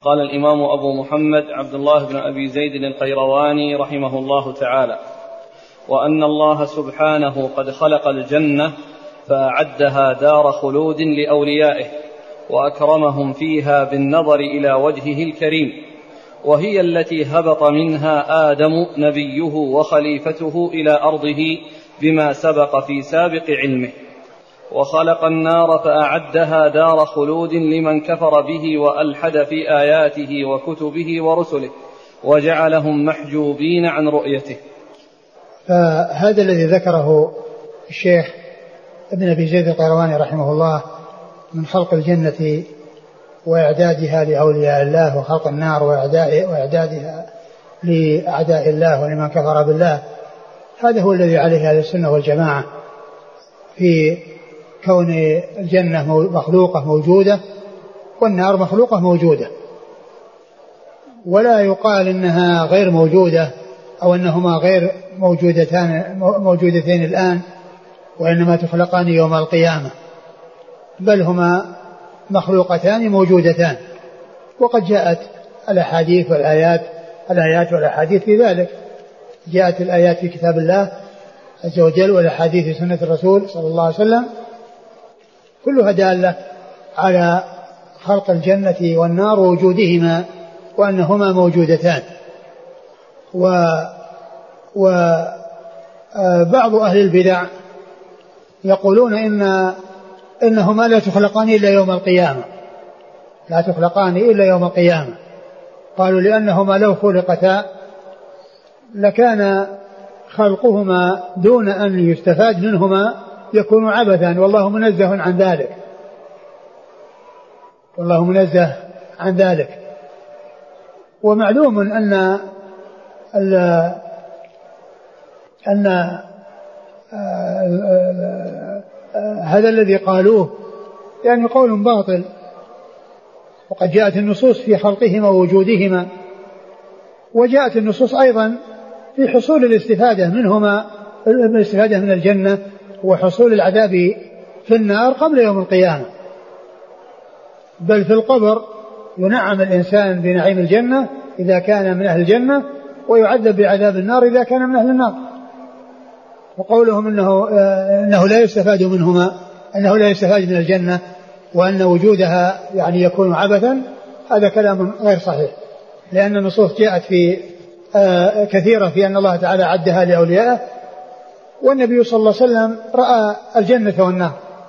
قال الإمام أبو محمد عبد الله بن أبي زيد القيرواني رحمه الله تعالى: وأن الله سبحانه قد خلق الجنة فأعدها دار خلود لأوليائه وأكرمهم فيها بالنظر إلى وجهه الكريم، وهي التي هبط منها آدم نبيه وخليفته إلى أرضه بما سبق في سابق علمه. وخلق النار فأعدها دار خلود لمن كفر به وألحد في آياته وكتبه ورسله وجعلهم محجوبين عن رؤيته. فهذا الذي ذكره الشيخ ابن أبي زيد القيرواني رحمه الله من خلق الجنة وإعدادها لأولياء الله، وخلق النار وإعدادها لأعداء الله ولمن كفر بالله، هذا هو الذي عليه أهل السنة والجماعة في كون الجنة مخلوقة موجودة والنار مخلوقة موجودة، ولا يقال إنها غير موجودة أو أنهما غير موجودتين الآن وإنما تخلقان يوم القيامة، بل هما مخلوقتان موجودتان. وقد جاءت الأحاديث الآيات والأحاديث في ذلك، جاءت الآيات في كتاب الله عز وجل والأحاديث في سنة الرسول صلى الله عليه وسلم كلها دالة على خلق الجنة والنار ووجودهما وأنهما موجودتان. وبعض أهل البدع يقولون إنهما لا تخلقان إلا يوم القيامة، لا تخلقان إلا يوم القيامة. قالوا لأنهما لو خلقتا لكان خلقهما دون أن يستفاد منهما يكون عبثا، والله منزه عن ذلك، والله منزه عن ذلك. ومعلوم أن هذا الذي قالوه يعني قول باطل، وقد جاءت النصوص في خلقهما ووجودهما، وجاءت النصوص أيضا في حصول الاستفادة منهما، الاستفادة من الجنة وحصول العذاب في النار قبل يوم القيامة. بل في القبر ينعم الإنسان بنعيم الجنة إذا كان من أهل الجنة، ويعذب بعذاب النار إذا كان من أهل النار. وقولهم أنه لا يستفاد منهما، أنه لا يستفاد من الجنة وأن وجودها يعني يكون عبثا، هذا كلام غير صحيح، لأن النصوص جاءت في كثيرة في أن الله تعالى عدها لأوليائه، والنبي صلى الله عليه وسلم رأى الجنة والنار،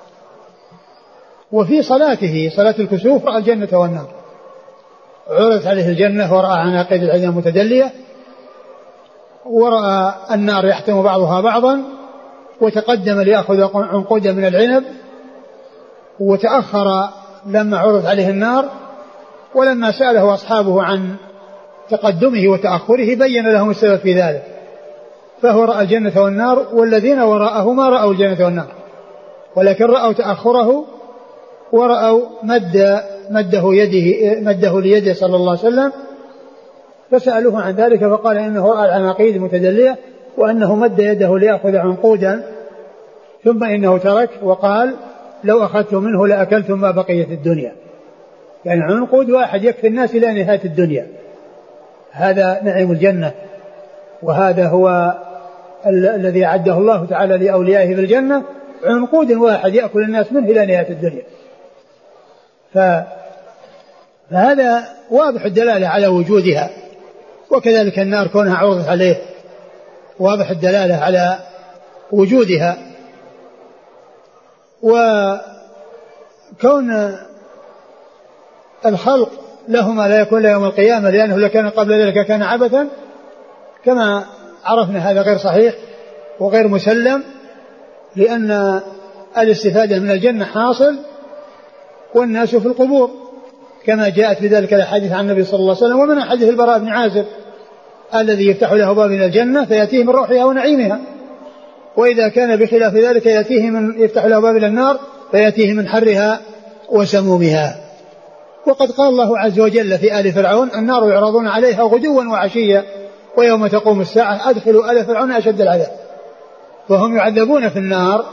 وفي صلاته صلاة الكسوف رأى الجنة والنار، عرضت عليه الجنة ورأى عناقيد العين المتدلية، ورأى النار يحتم بعضها بعضا، وتقدم ليأخذ عنقودا من العنب، وتأخر لما عرضت عليه النار، ولما سأله أصحابه عن تقدمه وتأخره بين لهم السبب في ذلك، فهو رأى الجنة والنار، والذين وراءه ما رأوا الجنة والنار، ولكن رأوا تأخره ورأوا مده ليده صلى الله عليه وسلم، فسألوه عن ذلك فقال إنه رأى العناقيد المتدلية وأنه مد يده ليأخذ عنقودا، ثم إنه ترك وقال لو أخذت منه لأكلتم ما بقيت الدنيا، يعني عنقود واحد يكفي الناس إلى نهاية الدنيا. هذا نعيم الجنة، وهذا هو الذي أعده الله تعالى لأوليائه بالجنة، عنقود واحد يأكل الناس منه إلى نهاية الدنيا. فهذا واضح الدلالة على وجودها، وكذلك النار كونها عرضت عليه واضح الدلالة على وجودها. وكون الخلق لهما لا يكون يوم القيامة لأنه لكان قبل ذلك كان عبثا كما عرفنا، هذا غير صحيح وغير مسلم، لأن الاستفادة من الجنة حاصل والناس في القبور، كما جاءت في ذلك الحديث عن النبي صلى الله عليه وسلم، ومن حديث البراء بن عازب الذي يفتح له باب من الجنة فيأتيه من روحها ونعيمها، وإذا كان بخلاف ذلك يفتح له باب إلى النار فيأتيه من حرها وسمومها. وقد قال الله عز وجل في آل فرعون النار يعرضون عليها غدوا وعشيا ويوم تقوم الساعة أدخلوا آل فرعون أشد العذاب، فهم يعذبون في النار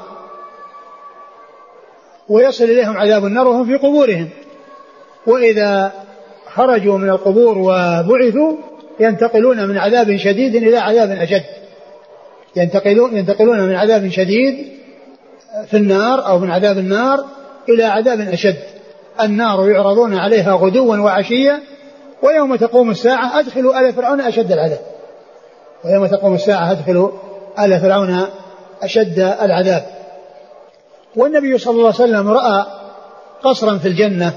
ويصل إليهم عذاب النار وهم في قبورهم. وإذا خرجوا من القبور وبعثوا ينتقلون من عذاب شديد إلى عذاب أشد، ينتقلون من عذاب شديد في النار أو من عذاب النار إلى عذاب أشد. النار يعرضون عليها غدوا وعشيا ويوم تقوم الساعة أدخلوا آل فرعون أشد العذاب، ويوم تقوم الساعة أدخلوا آل فرعون أشد العذاب. والنبي صلى الله عليه وسلم رأى قصرا في الجنة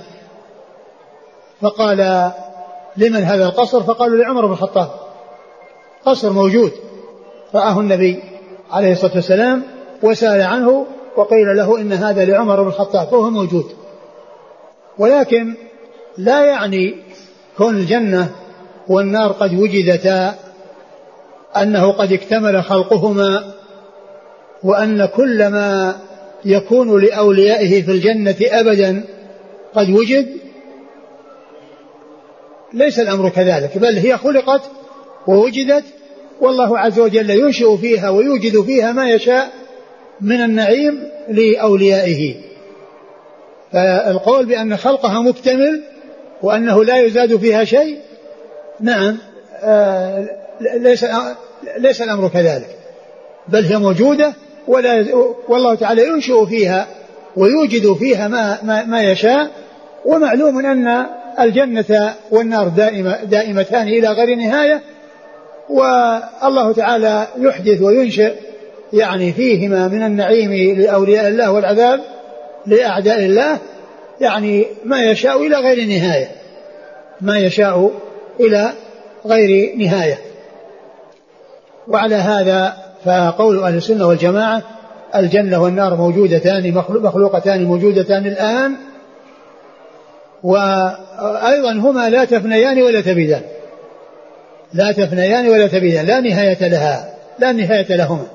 فقال لمن هذا القصر؟ فقالوا لعمر بن الخطاب. قصر موجود رآه النبي عليه الصلاة والسلام وسأل عنه وقيل له إن هذا لعمر بن الخطاب، فهو موجود. ولكن لا يعني كون الجنة والنار قد وجدتا أنه قد اكتمل خلقهما، وأن كل ما يكون لأوليائه في الجنة أبدا قد وجد. ليس الأمر كذلك، بل هي خلقت ووجدت، والله عز وجل ينشئ فيها ويوجد فيها ما يشاء من النعيم لأوليائه. فالقول بأن خلقها مكتمل وأنه لا يزاد فيها شيء، نعم، ليس الأمر كذلك، بل هي موجودة والله تعالى ينشئ فيها ويوجد فيها ما يشاء. ومعلوم أن الجنة والنار دائمتان إلى غير نهاية، والله تعالى يحدث وينشئ يعني فيهما من النعيم لأولياء الله والعذاب لأعداء الله، يعني ما يشاء إلى غير نهاية، ما يشاء إلى غير نهاية. وعلى هذا فقول أهل السنة والجماعة الجنة والنار موجودتان مخلوقتان موجودتان الآن، وأيضا هما لا تفنيان ولا تبيدان، لا تفنيان ولا تبيدان، لا نهاية لها، لا نهاية لهما.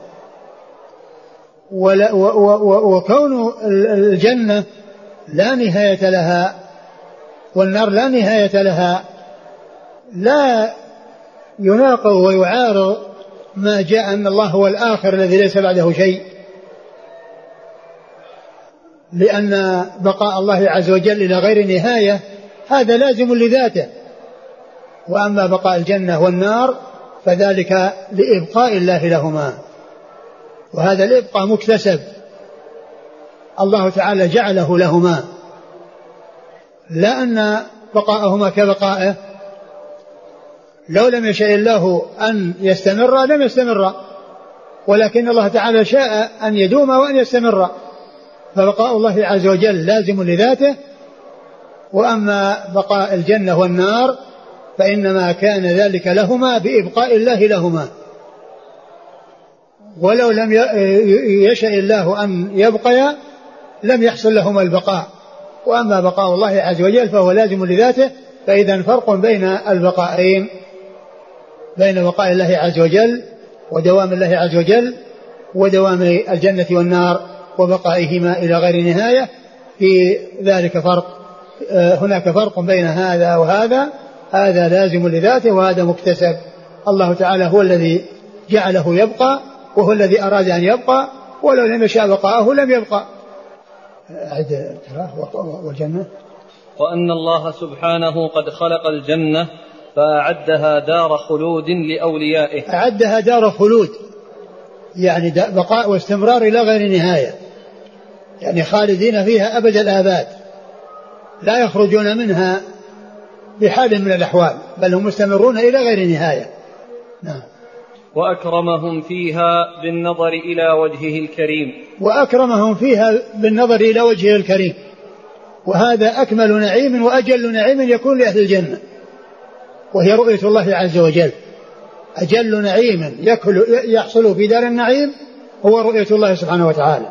وكون الجنة لا نهاية لها والنار لا نهاية لها لا يناقض ويعارض ما جاء أن الله هو الآخر الذي ليس بعده شيء، لأن بقاء الله عز وجل إلى غير نهاية هذا لازم لذاته. وأما بقاء الجنة والنار فذلك لإبقاء الله لهما، وهذا الإبقاء مكتسب، الله تعالى جعله لهما، لا أن بقاءهما كبقائه، لو لم يشاء الله أن يستمر لم يستمر، ولكن الله تعالى شاء أن يدوم وأن يستمر، فبقاء الله عز وجل لازم لذاته. وأما بقاء الجنة والنار فإنما كان ذلك لهما بإبقاء الله لهما، ولو لم يشاء الله أن يبقيا لم يحصل لهما البقاء. وأما بقاء الله عز وجل فهو لازم لذاته. فإذا فرق بين البقائين، بين بقاء الله عز وجل ودوام الله عز وجل ودوام الجنة والنار وبقائهما إلى غير نهاية، في ذلك فرق، هناك فرق بين هذا وهذا، هذا لازم لذاته وهذا مكتسب. الله تعالى هو الذي جعله يبقى وهو الذي أراد أن يبقى، ولو لم يشاء بقاءه لم يبقى. والجنة وأن الله سبحانه قد خلق الجنة فأعدها دار خلود لأوليائه. أعدها دار خلود يعني بقاء واستمرار إلى غير نهاية، يعني خالدين فيها أبد الآباد، لا يخرجون منها بحال من الأحوال، بل هم مستمرون إلى غير نهاية. نعم. وأكرمهم فيها بالنظر إلى وجهه الكريم. وأكرمهم فيها بالنظر إلى وجهه الكريم، وهذا أكمل نعيم وأجل نعيم يكون لأهل الجنة، وهي رؤية الله عز وجل. أجل نعيم يحصل في دار النعيم هو رؤية الله سبحانه وتعالى،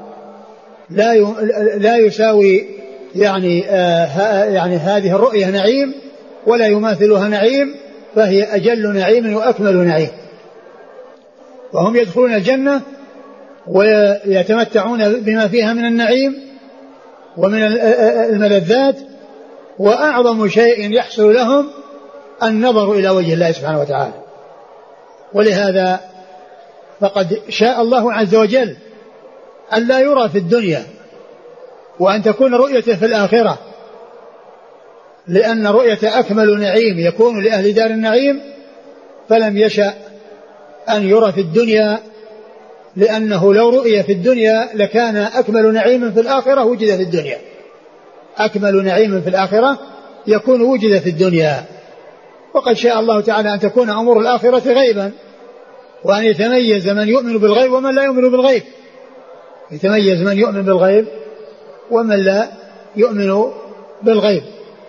لا يساوي يعني هذه الرؤية نعيم ولا يماثلها نعيم، فهي أجل نعيم وأكمل نعيم. وهم يدخلون الجنة ويتمتعون بما فيها من النعيم ومن الملذات، وأعظم شيء يحصل لهم النظر إلى وجه الله سبحانه وتعالى. ولهذا فقد شاء الله عز وجل أن لا يرى في الدنيا، وأن تكون رؤيته في الآخرة، لأن رؤية أكمل نعيم يكون لأهل دار النعيم فلم يشأ أن يرى في الدنيا، لأنه لو رؤية في الدنيا لكان أكمل نعيم في الآخرة وجد في الدنيا، أكمل نعيم في الآخرة يكون وجد في الدنيا. وقد شاء الله تعالى أن تكون أمور الآخرة غيبا، وأن يتميز من يؤمن بالغيب ومن لا يؤمن بالغيب، يتميز من يؤمن بالغيب ومن لا يؤمن بالغيب.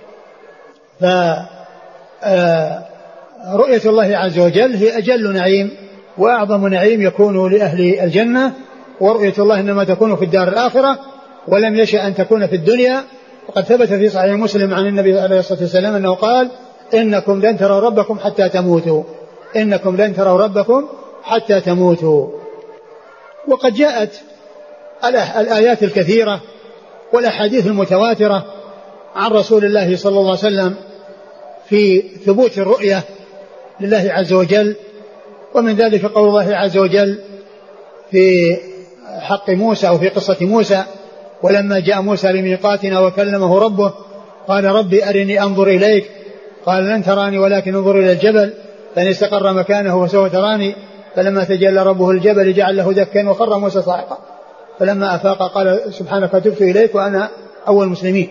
فرؤية الله عز وجل هي أجل نعيم وأعظم نعيم يكون لأهل الجنة، ورؤية الله إنما تكون في الدار الآخرة ولم يشأ أن تكون في الدنيا. وقد ثبت في صحيح مسلم عن النبي عليه الصلاة والسلام أنه قال: إنكم لن تروا ربكم حتى تموتوا، إنكم لن تروا ربكم حتى تموتوا. وقد جاءت الآيات الكثيرة والأحاديث المتواترة عن رسول الله صلى الله عليه وسلم في ثبوت الرؤية لله عز وجل، ومن ذلك قول الله عز وجل في حق موسى أو في قصة موسى: ولما جاء موسى لميقاتنا وكلمه ربه قال ربي أرني أنظر إليك قال لن تراني ولكن انظر إلى الجبل فإن استقر مكانه فسوف تراني فلما تجلى ربه الجبل جعل له دكا وخر موسى صاعقا فلما أفاق قال سبحانك تبت إليك وأنا أول المسلمين.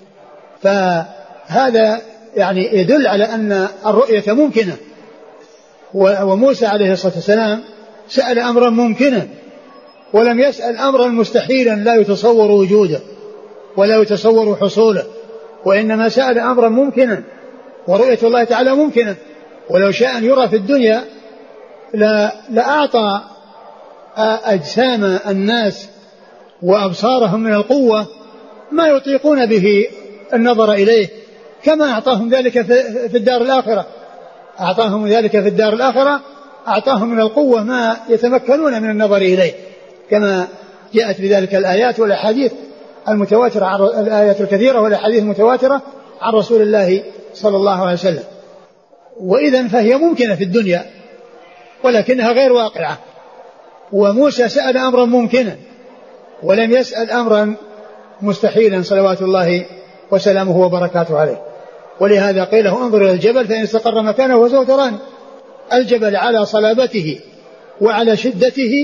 فهذا يعني يدل على أن الرؤية ممكنة، وموسى عليه الصلاة والسلام سأل أمرا ممكنا ولم يسأل أمرا مستحيلا لا يتصور وجوده ولا يتصور حصوله، وإنما سأل أمرا ممكنا، ورؤية الله تعالى ممكنة. ولو شاء أن يرى في الدنيا لأعطى أجسام الناس وأبصارهم من القوة ما يطيقون به النظر إليه، كما أعطاهم ذلك في الدار الآخرة، أعطاهم ذلك في الدار الآخرة، أعطاهم من القوة ما يتمكنون من النظر إليه، كما جاءت بذلك الآيات والأحاديث المتواترة عن الآيات الكثيرة والأحاديث المتواترة عن رسول الله صلى الله عليه وسلم. وإذن فهي ممكنة في الدنيا ولكنها غير واقعة. وموسى سأل أمرا ممكنا ولم يسأل أمرا مستحيلا صلوات الله وسلامه وبركاته عليه. ولهذا قيل له انظر إلى الجبل فإن استقر مكانه فسوف تراني. الجبل على صلابته وعلى شدته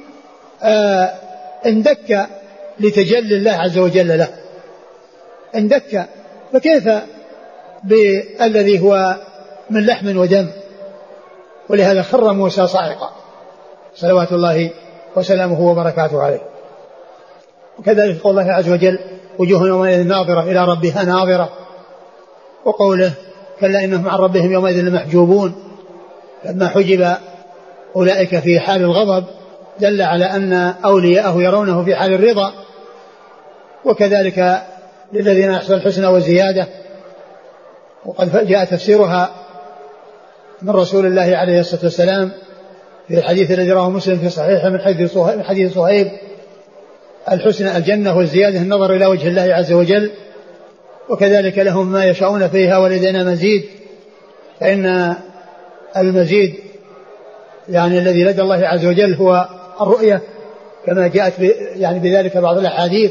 اندك لتجلي الله عز وجل له، اندك، فكيف بالذي هو من لحم ودم؟ ولهذا خر موسى صاعقا صلوات الله وسلامه وبركاته عليه. وكذلك قول الله عز وجل وجوه يومئذ ناظرة إلى ربها ناظرة، وقوله كلا إنهم عن ربهم يومئذ لمحجوبون، لما حجب أولئك في حال الغضب دل على أن أولياءه يرونه في حال الرضا. وكذلك للذين أحسنوا الحسنى وزيادة، وقد جاء تفسيرها من رسول الله عليه الصلاة والسلام في الحديث الذي رواه مسلم في صحيحه من حديث صهيب: الحسنى الجنة والزيادة النظر إلى وجه الله عز وجل، وكذلك لهم ما يشاءون فيها ولدينا مزيد. فإن المزيد يعني الذي لدى الله عز وجل هو الرؤية كما جاءت يعني بذلك بعض الأحاديث.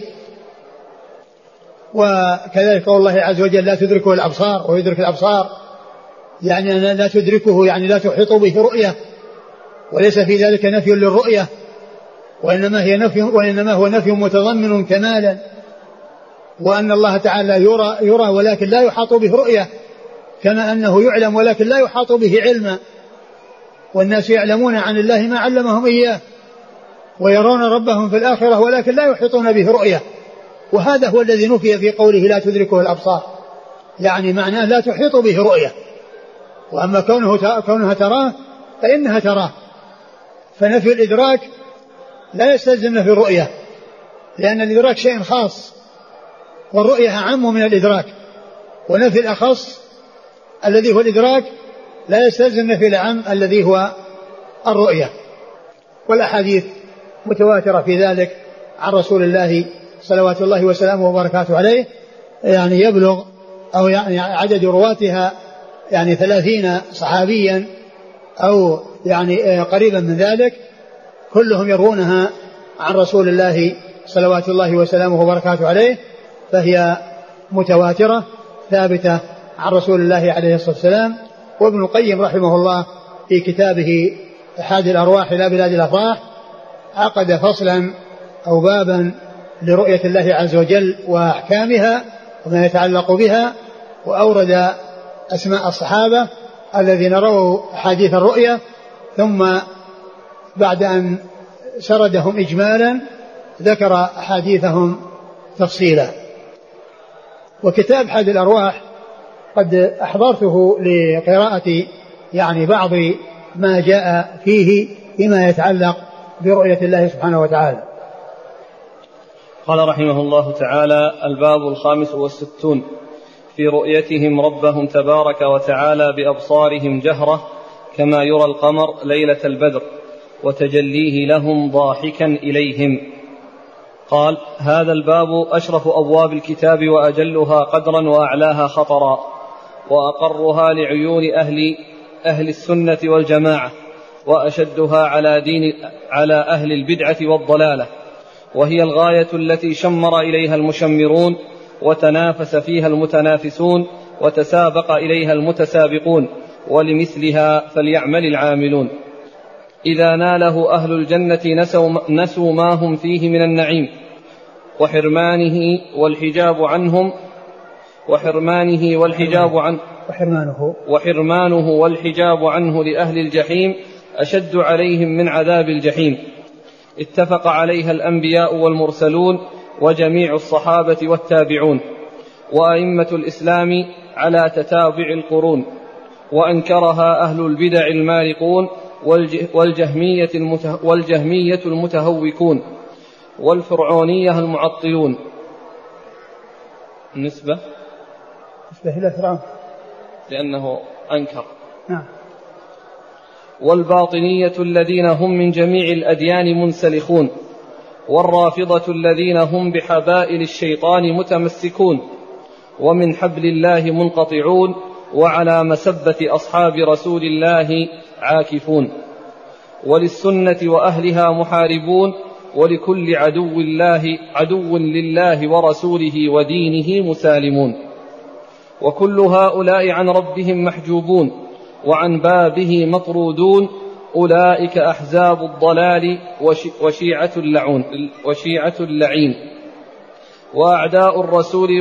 وكذلك قول الله عز وجل لا تدركه الأبصار ويدرك الأبصار، يعني لا تدركه يعني لا تحيط به رؤية، وليس في ذلك نفي للرؤية، وإنما هو نفي متضمن كمالا، وأن الله تعالى يرى ولكن لا يحاط به رؤية، كما أنه يعلم ولكن لا يحاط به علما. والناس يعلمون عن الله ما علمهم إياه، ويرون ربهم في الآخرة ولكن لا يحيطون به رؤية. وهذا هو الذي نفي في قوله لا تدركه الأبصار، يعني معناه لا تحيط به رؤية. وأما كونها تراه فإنها تراه، فنفي الإدراك لا يستلزم نفي الرؤية، لأن الإدراك شيء خاص والرؤية أعم من الإدراك، ونفي الأخص الذي هو الإدراك لا يستلزم نفي الأعم الذي هو الرؤية. والأحاديث متواترة في ذلك عن رسول الله صلوات الله وسلامه وبركاته عليه، يعني يبلغ أو يعني عدد رواتها يعني 30 صحابيا أو يعني قريبا من ذلك، كلهم يروونها عن رسول الله صلوات الله وسلامه وبركاته عليه، فهي متواترة ثابتة عن رسول الله عليه الصلاة والسلام. وابن القيم رحمه الله في كتابه إحاد الأرواح إلى بلاد الأفراح عقد فصلا أو بابا لرؤية الله عز وجل وأحكامها وما يتعلق بها، وأورد أسماء الصحابة الذين رووا حديث الرؤية، ثم بعد أن سردهم إجمالا ذكر حديثهم تفصيلا. وكتاب إحاد الأرواح قد أحضرته لقراءة يعني بعض ما جاء فيه فيما يتعلق برؤية الله سبحانه وتعالى. قال رحمه الله تعالى: الباب 65 في رؤيتهم ربهم تبارك وتعالى بأبصارهم جهرة كما يرى القمر ليلة البدر وتجليه لهم ضاحكا إليهم. قال: هذا الباب أشرف أبواب الكتاب وأجلها قدرا وأعلاها خطرا وأقرها لعيون أهل السنة والجماعة وأشدها على أهل البدعة والضلالة، وهي الغاية التي شمر إليها المشمرون وتنافس فيها المتنافسون وتسابق إليها المتسابقون، ولمثلها فليعمل العاملون. إذا ناله أهل الجنة نسوا ما هم فيه من النعيم وحرمانه والحجاب عنه لأهل الجحيم أشد عليهم من عذاب الجحيم. اتفق عليها الأنبياء والمرسلون وجميع الصحابة والتابعون وأئمة الإسلام على تتابع القرون، وأنكرها أهل البدع المارقون والجهمية المتهوكون والفرعونية المعطلون نسبة إلى فرعون لأنه أنكر. نعم. والباطنية الذين هم من جميع الأديان منسلخون، والرافضة الذين هم بحبائل الشيطان متمسكون ومن حبل الله منقطعون وعلى مسبة أصحاب رسول الله عاكفون، وللسنة وأهلها محاربون، ولكل عدو لله ورسوله ودينه مسالمون، وكل هؤلاء عن ربهم محجوبون وعن بابه مطرودون، أولئك أحزاب الضلال وشيعة اللعين وأعداء الرسول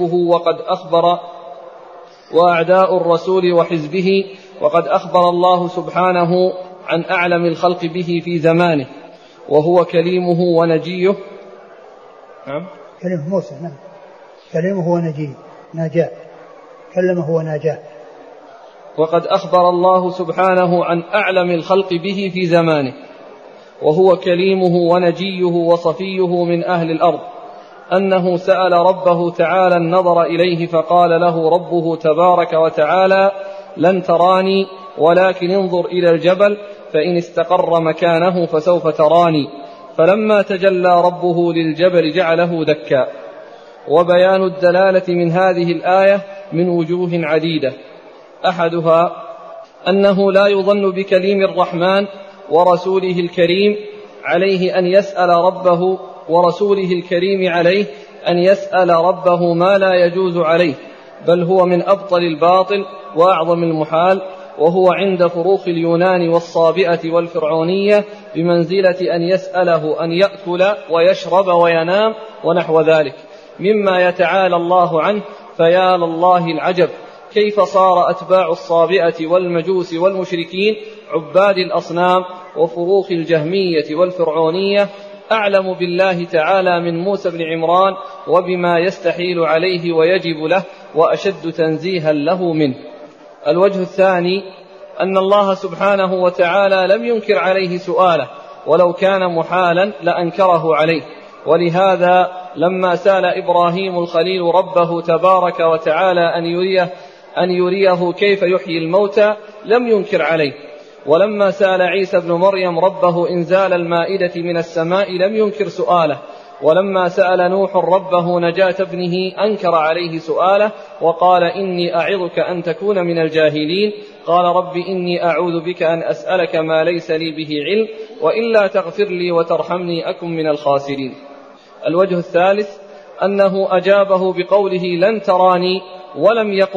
وحزبه، وقد أخبر الله سبحانه عن أعلم الخلق به في زمانه وهو كليمه ونجيه. نعم. كلمه موسى. نعم. كلمه ونجيه ناجاه، كلمه وناجاه. وقد أخبر الله سبحانه عن أعلم الخلق به في زمانه وهو كليمه ونجيه وصفيه من أهل الأرض أنه سأل ربه تعالى النظر إليه فقال له ربه تبارك وتعالى: لن تراني ولكن انظر إلى الجبل فإن استقر مكانه فسوف تراني، فلما تجلى ربه للجبل جعله دكا. وبيان الدلالة من هذه الآية من وجوه عديدة، أحدها أنه لا يظن بكليم الرحمن ورسوله الكريم عليه أن يسأل ربه ما لا يجوز عليه، بل هو من أبطل الباطل وأعظم المحال، وهو عند فروخ اليونان والصابئة والفرعونية بمنزلة أن يسأله أن يأكل ويشرب وينام ونحو ذلك مما يتعالى الله عنه. فيا لله العجب كيف صار أتباع الصابئة والمجوس والمشركين عباد الأصنام وفروخ الجهمية والفرعونية أعلم بالله تعالى من موسى بن عمران وبما يستحيل عليه ويجب له، وأشد تنزيها له منه. الوجه الثاني أن الله سبحانه وتعالى لم ينكر عليه سؤاله، ولو كان محالا لأنكره عليه. ولهذا لما سأل إبراهيم الخليل ربه تبارك وتعالى أن يريه كيف يحيي الموتى لم ينكر عليه، ولما سأل عيسى بن مريم ربه إنزال المائدة من السماء لم ينكر سؤاله، ولما سأل نوح ربه نجاة ابنه أنكر عليه سؤاله وقال: إني أعظك أن تكون من الجاهلين. قال: رب إني أعوذ بك أن أسألك ما ليس لي به علم، وإلا تغفر لي وترحمني أكن من الخاسرين. الوجه الثالث أنه أجابه بقوله لن تراني، ولم يقل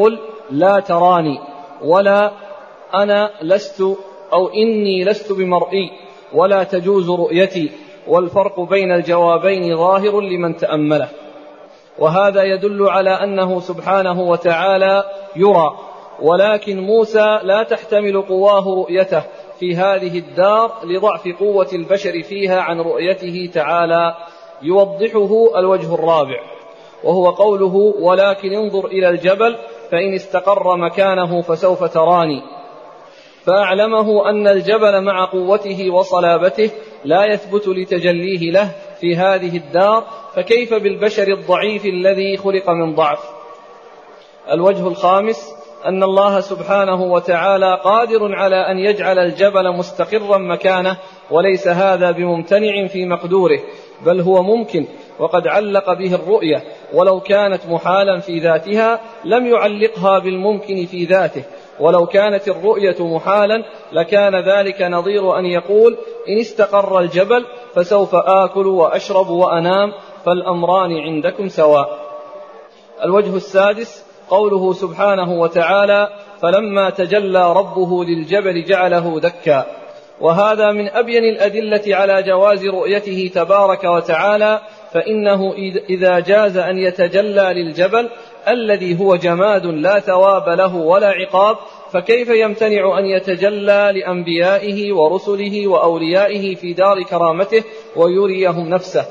لا تراني، ولا أنا لست أو إني لست بمرئي، ولا تجوز رؤيتي، والفرق بين الجوابين ظاهر لمن تأمله. وهذا يدل على أنه سبحانه وتعالى يرى، ولكن موسى لا تحتمل قواه رؤيته في هذه الدار لضعف قوة البشر فيها عن رؤيته تعالى. يوضحه الوجه الرابع، وهو قوله: ولكن انظر إلى الجبل فإن استقر مكانه فسوف تراني. فأعلمه أن الجبل مع قوته وصلابته لا يثبت لتجليه له في هذه الدار، فكيف بالبشر الضعيف الذي خلق من ضعف؟ الوجه الخامس أن الله سبحانه وتعالى قادر على أن يجعل الجبل مستقرا مكانه، وليس هذا بممتنع في مقدوره، بل هو ممكن، وقد علق به الرؤية، ولو كانت محالا في ذاتها لم يعلقها بالممكن في ذاته، ولو كانت الرؤية محالا لكان ذلك نظير أن يقول: إن استقر الجبل فسوف آكل وأشرب وأنام، فالأمران عندكم سواء. الوجه السادس قوله سبحانه وتعالى: فلما تجلى ربه للجبل جعله دكا. وهذا من أبين الأدلة على جواز رؤيته تبارك وتعالى، فإنه إذا جاز أن يتجلى للجبل الذي هو جماد لا ثواب له ولا عقاب، فكيف يمتنع أن يتجلى لأنبيائه ورسله وأوليائه في دار كرامته ويريهم نفسه؟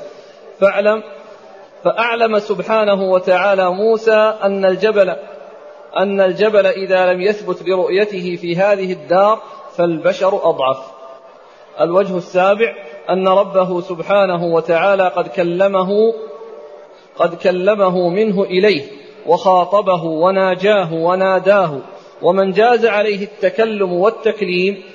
فأعلم سبحانه وتعالى موسى أن الجبل إذا لم يثبت لرؤيته في هذه الدار فالبشر أضعف. الوجه السابع أن ربه سبحانه وتعالى قد كلمه منه إليه وخاطبه وناجاه وناداه، ومن جاز عليه التكلم والتكليم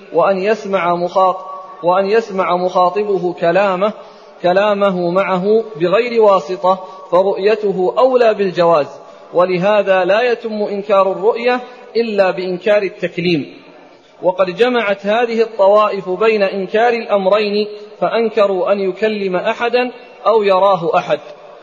وأن يسمع مخاطبه كلامه معه بغير واسطة، فرؤيته أولى بالجواز. ولهذا لا يتم إنكار الرؤية إلا بإنكار التكليم. وقد جمعت هذه الطوائف بين إنكار الأمرين، فأنكروا أن يكلم أحدا أو يراه أحد،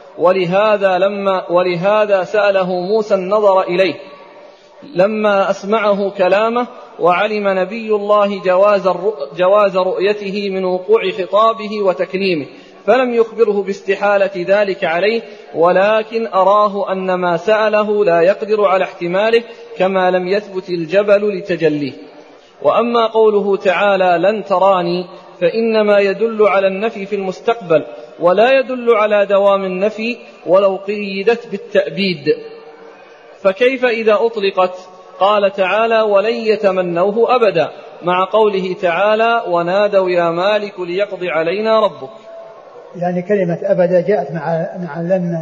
ولهذا سأله موسى النظر إليه لما أسمعه كلامه، وعلم نبي الله جواز رؤيته من وقوع خطابه وتكليمه، فلم يخبره باستحالة ذلك عليه، ولكن أراه أن ما سأله لا يقدر على احتماله، كما لم يثبت الجبل لتجليه. وأما قوله تعالى: لن تراني، فإنما يدل على النفي في المستقبل، ولا يدل على دوام النفي ولو قيدت بالتأبيد. فكيف إذا أطلقت؟ قال تعالى: ولن يتمنوه أبدا، مع قوله تعالى: ونادوا يا مالك ليقضي علينا ربك. يعني كلمة أبدا جاءت مع لن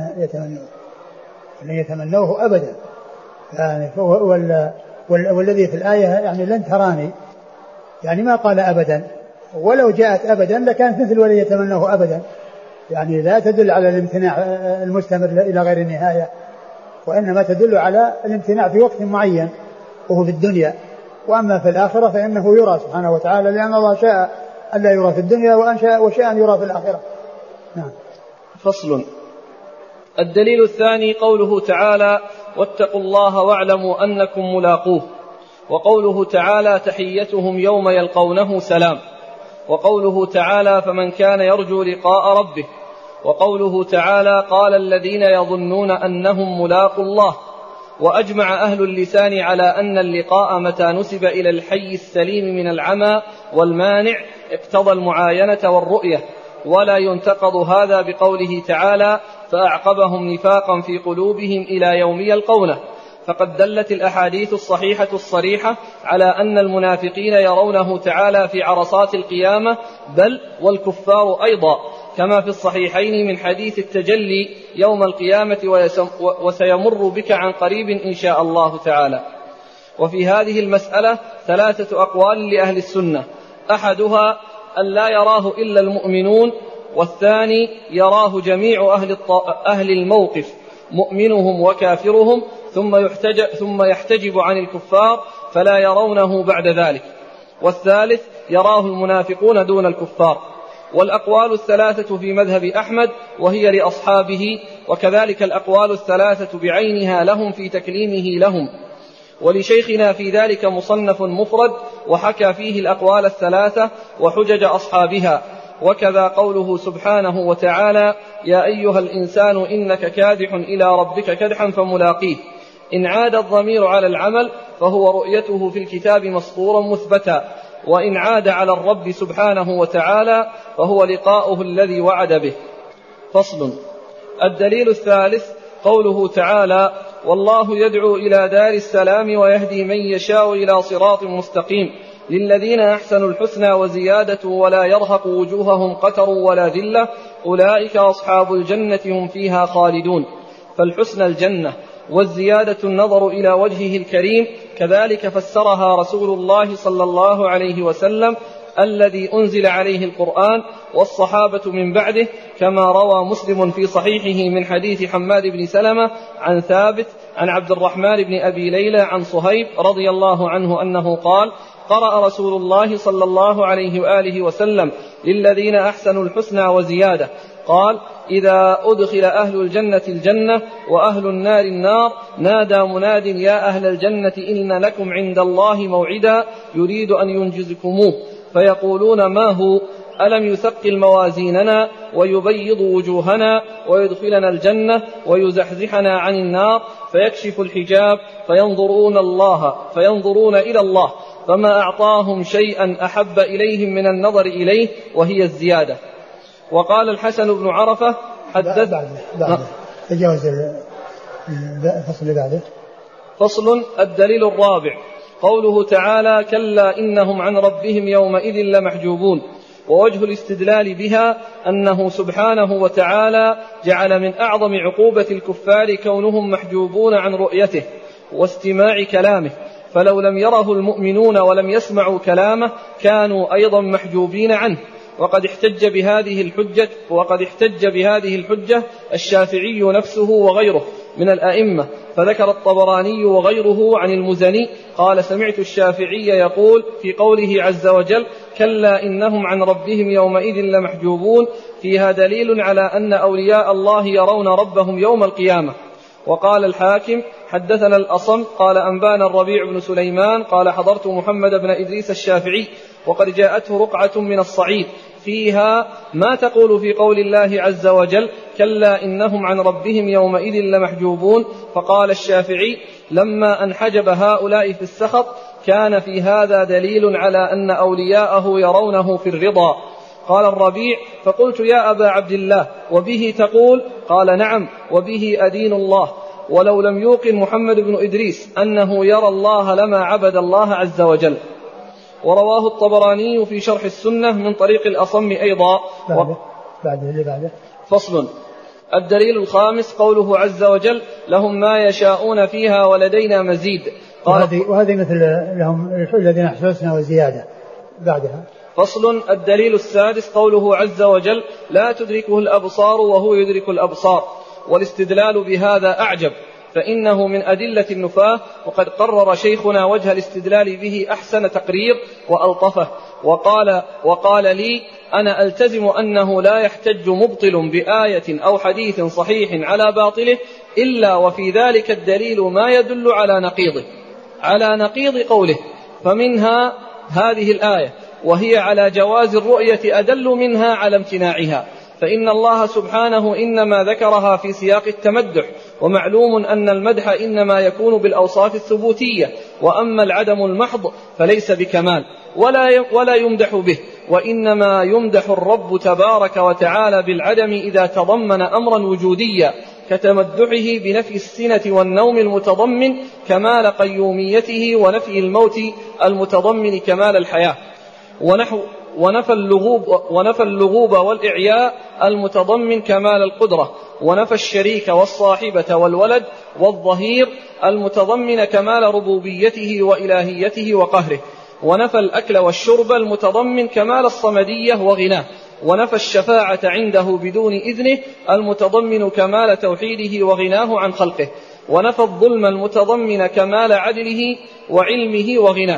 يتمنوه أبدا، يعني والذي في الآية يعني لن تراني، يعني ما قال أبدا، ولو جاءت أبدا لكانت مثل ولن يتمنوه أبدا، يعني لا تدل على الامتناع المستمر إلى غير النهاية، وإنما تدل على الامتناع في وقت معين وهو في الدنيا. وأما في الآخرة فإنه يرى سبحانه وتعالى، لأن الله شاء ألا يرى في الدنيا وشاء أن يرى في الآخرة. نعم. فصل. الدليل الثاني قوله تعالى: واتقوا الله واعلموا أنكم ملاقوه. وقوله تعالى: تحيتهم يوم يلقونه سلام. وقوله تعالى: فمن كان يرجو لقاء ربه. وقوله تعالى: قال الذين يظنون أنهم ملاقوا الله. وأجمع أهل اللسان على أن اللقاء متى نسب إلى الحي السليم من العمى والمانع اقتضى المعاينة والرؤية، ولا ينتقض هذا بقوله تعالى: فأعقبهم نفاقا في قلوبهم إلى يوم يلقونه. فقد دلت الأحاديث الصحيحة الصريحة على أن المنافقين يرونه تعالى في عرصات القيامة، بل والكفار أيضا، كما في الصحيحين من حديث التجلي يوم القيامة: وسيمر بك عن قريب إن شاء الله تعالى. وفي هذه المسألة 3 أقوال لأهل السنة: أحدها أن لا يراه إلا المؤمنون، والثاني يراه جميع أهل الموقف مؤمنهم وكافرهم، ثم يحتجب عن الكفار فلا يرونه بعد ذلك، والثالث يراه المنافقون دون الكفار. والأقوال 3 في مذهب أحمد وهي لأصحابه، وكذلك الأقوال 3 بعينها لهم في تكليمه لهم. ولشيخنا في ذلك مصنف مفرد وحكى فيه الأقوال الثلاثة وحجج أصحابها. وكذا قوله سبحانه وتعالى: يا أيها الإنسان إنك كادح إلى ربك كدحا فملاقيه. إن عاد الضمير على العمل فهو رؤيته في الكتاب مسطورا مثبتا، وإن عاد على الرب سبحانه وتعالى فهو لقاؤه الذي وعد به. فصل. الدليل الثالث قوله تعالى: والله يدعو إلى دار السلام ويهدي من يشاء إلى صراط مستقيم للذين أحسنوا الحسنى وزيادة ولا يرهق وجوههم قتر ولا ذلة أولئك أصحاب الجنة هم فيها خالدون. فالحسنى الجنة، والزيادة النظر إلى وجهه الكريم، كذلك فسرها رسول الله صلى الله عليه وسلم الذي أنزل عليه القرآن والصحابة من بعده، كما روى مسلم في صحيحه من حديث حماد بن سلمة عن ثابت عن عبد الرحمن بن أبي ليلى عن صهيب رضي الله عنه أنه قال: قرأ رسول الله صلى الله عليه وآله وسلم: للذين أحسنوا الحسنى وزيادة. قال: إذا أدخل أهل الجنة الجنة وأهل النار النار نادى مناد: يا أهل الجنة إن لكم عند الله موعدا يريد أن ينجزكموه، فيقولون: ما هو؟ ألم يثقل موازيننا ويبيض وجوهنا ويدخلنا الجنة ويزحزحنا عن النار؟ فيكشف الحجاب فينظرون إلى الله، فما أعطاهم شيئا أحب إليهم من النظر إليه، وهي الزيادة. وقال الحسن بن عرفة: تجاوز الفصل اللي بعده. فصل. الدليل الرابع قوله تعالى: كلا إنهم عن ربهم يومئذ لمحجوبون. ووجه الاستدلال بها أنه سبحانه وتعالى جعل من أعظم عقوبة الكفار كونهم محجوبون عن رؤيته واستماع كلامه، فلو لم يره المؤمنون ولم يسمعوا كلامه كانوا أيضا محجوبين عنه. وقد احتج بهذه الحجة الشافعي نفسه وغيره من الأئمة، فذكر الطبراني وغيره عن المزني قال: سمعت الشافعي يقول في قوله عز وجل: كلا إنهم عن ربهم يومئذ لمحجوبون، فيها دليل على أن أولياء الله يرون ربهم يوم القيامة. وقال الحاكم: حدثنا الأصم قال: أنبانا الربيع بن سليمان قال: حضرت محمد بن إدريس الشافعي وقد جاءته رقعة من الصعيد فيها ما تقول في قول الله عز وجل: كلا إنهم عن ربهم يومئذ لمحجوبون. فقال الشافعي: لما أنحجب هؤلاء في السخط كان في هذا دليل على أن أولياءه يرونه في الرضا. قال الربيع: فقلت: يا أبا عبد الله، وبه تقول؟ قال: نعم، وبه أدين الله. ولو لم يوقن محمد بن إدريس أنه يرى الله لما عبد الله عز وجل. ورواه الطبراني في شرح السنة من طريق الأصم أيضا. بعده. فصل. الدليل الخامس قوله عز وجل: لهم ما يشاءون فيها ولدينا مزيد. وهذه مثل لهم الذين أحسنوا وزيادة. بعدها. فصل. الدليل السادس قوله عز وجل: لا تدركه الأبصار وهو يدرك الأبصار. والاستدلال بهذا أعجب، فإنه من أدلة النفاة، وقد قرر شيخنا وجه الاستدلال به أحسن تقرير وألطفه، وقال لي: أنا ألتزم أنه لا يحتج مبطل بآية أو حديث صحيح على باطله إلا وفي ذلك الدليل ما يدل على نقيض قوله. فمنها هذه الآية، وهي على جواز الرؤية أدل منها على امتناعها، فإن الله سبحانه إنما ذكرها في سياق التمدح، ومعلوم أن المدح إنما يكون بالأوصاف الثبوتية، وأما العدم المحض فليس بكمال ولا يمدح به، وإنما يمدح الرب تبارك وتعالى بالعدم إذا تضمن أمرا وجوديا، كتمدحه بنفي السنة والنوم المتضمن كمال قيوميته، ونفي الموت المتضمن كمال الحياة، ونفى اللغوب والإعياء المتضمن كمال القدرة، ونفى الشريك والصاحبة والولد والظهير المتضمن كمال ربوبيته وإلهيته وقهره، ونفى الأكل والشرب المتضمن كمال الصمدية وغناه، ونفى الشفاعة عنده بدون إذنه المتضمن كمال توحيده وغناه عن خلقه، ونفى الظلم المتضمن كمال عدله وعلمه وغناه،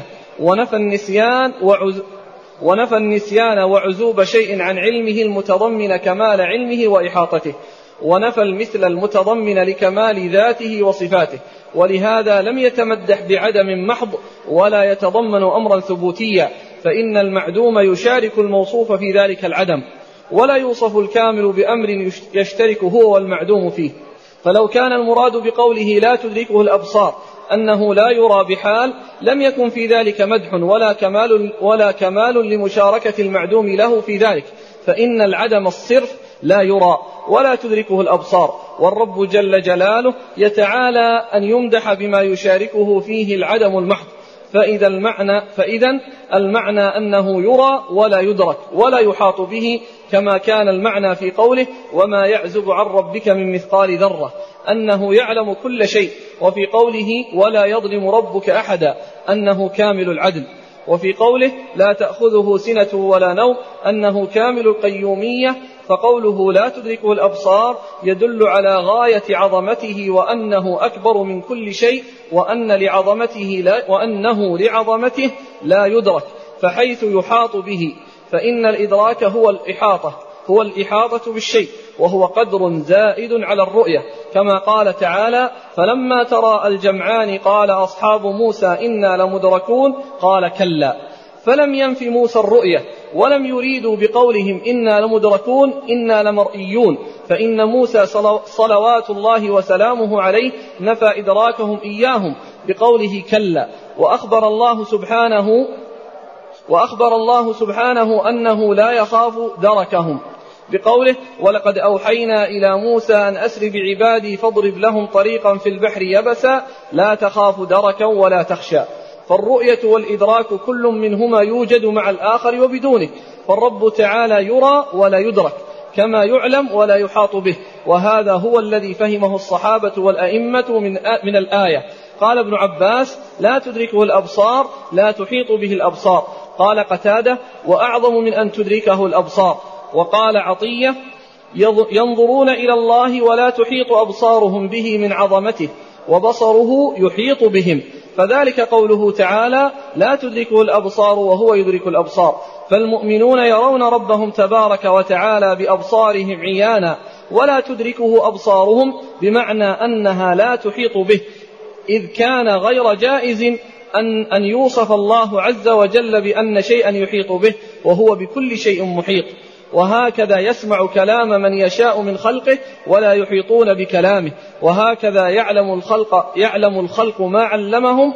ونفى النسيان وعزوب شيء عن علمه المتضمن كمال علمه وإحاطته، ونفى المثل المتضمن لكمال ذاته وصفاته، ولهذا لم يتمدح بعدم محض ولا يتضمن أمرا ثبوتيا، فإن المعدوم يشارك الموصوف في ذلك العدم، ولا يوصف الكامل بأمر يشترك هو والمعدوم فيه. فلو كان المراد بقوله لا تدركه الأبصار أنه لا يرى بحال لم يكن في ذلك مدح ولا كمال لمشاركة المعدوم له في ذلك، فإن العدم الصرف لا يرى ولا تدركه الأبصار، والرب جل جلاله يتعالى أن يمدح بما يشاركه فيه العدم المحض. فإذا المعنى أنه يرى ولا يدرك ولا يحاط به، كما كان المعنى في قوله وما يعزب عن ربك من مثقال ذرة أنه يعلم كل شيء، وفي قوله ولا يظلم ربك أحدا أنه كامل العدل، وفي قوله لا تأخذه سنة ولا نوم أنه كامل القيومية. فقوله لا تدركه الأبصار يدل على غاية عظمته وأنه أكبر من كل شيء، وأنه لعظمته لا يدرك، فحيث يحاط به فإن الإدراك هو الإحاطة بالشيء، وهو قدر زائد على الرؤية، كما قال تعالى فلما تراءى الجمعان قال أصحاب موسى إنا لمدركون قال كلا. فلم ينف موسى الرؤية ولم يريدوا بقولهم إنا لمدركون إنا لمرئيون، فإن موسى صلوات الله وسلامه عليه نفى إدراكهم إياهم بقوله كلا، وأخبر الله سبحانه أنه لا يخاف دركهم بقوله ولقد أوحينا إلى موسى أن أسر بعبادي فاضرب لهم طريقا في البحر يبسا لا تخاف دركا ولا تخشى. فالرؤية والإدراك كل منهما يوجد مع الآخر وبدونه، فالرب تعالى يرى ولا يدرك كما يعلم ولا يحاط به، وهذا هو الذي فهمه الصحابة والأئمة من الآية. قال ابن عباس لا تدركه الأبصار لا تحيط به الأبصار. قال قتادة وأعظم من أن تدركه الأبصار. وقال عطية ينظرون إلى الله ولا تحيط أبصارهم به من عظمته وبصره يحيط بهم، فذلك قوله تعالى لا تدركه الأبصار وهو يدرك الأبصار. فالمؤمنون يرون ربهم تبارك وتعالى بأبصارهم عيانا ولا تدركه أبصارهم، بمعنى أنها لا تحيط به، إذ كان غير جائز أن يوصف الله عز وجل بأن شيئا يحيط به وهو بكل شيء محيط. وهكذا يسمع كلام من يشاء من خلقه ولا يحيطون بكلامه، وهكذا يعلم الخلق ما علمهم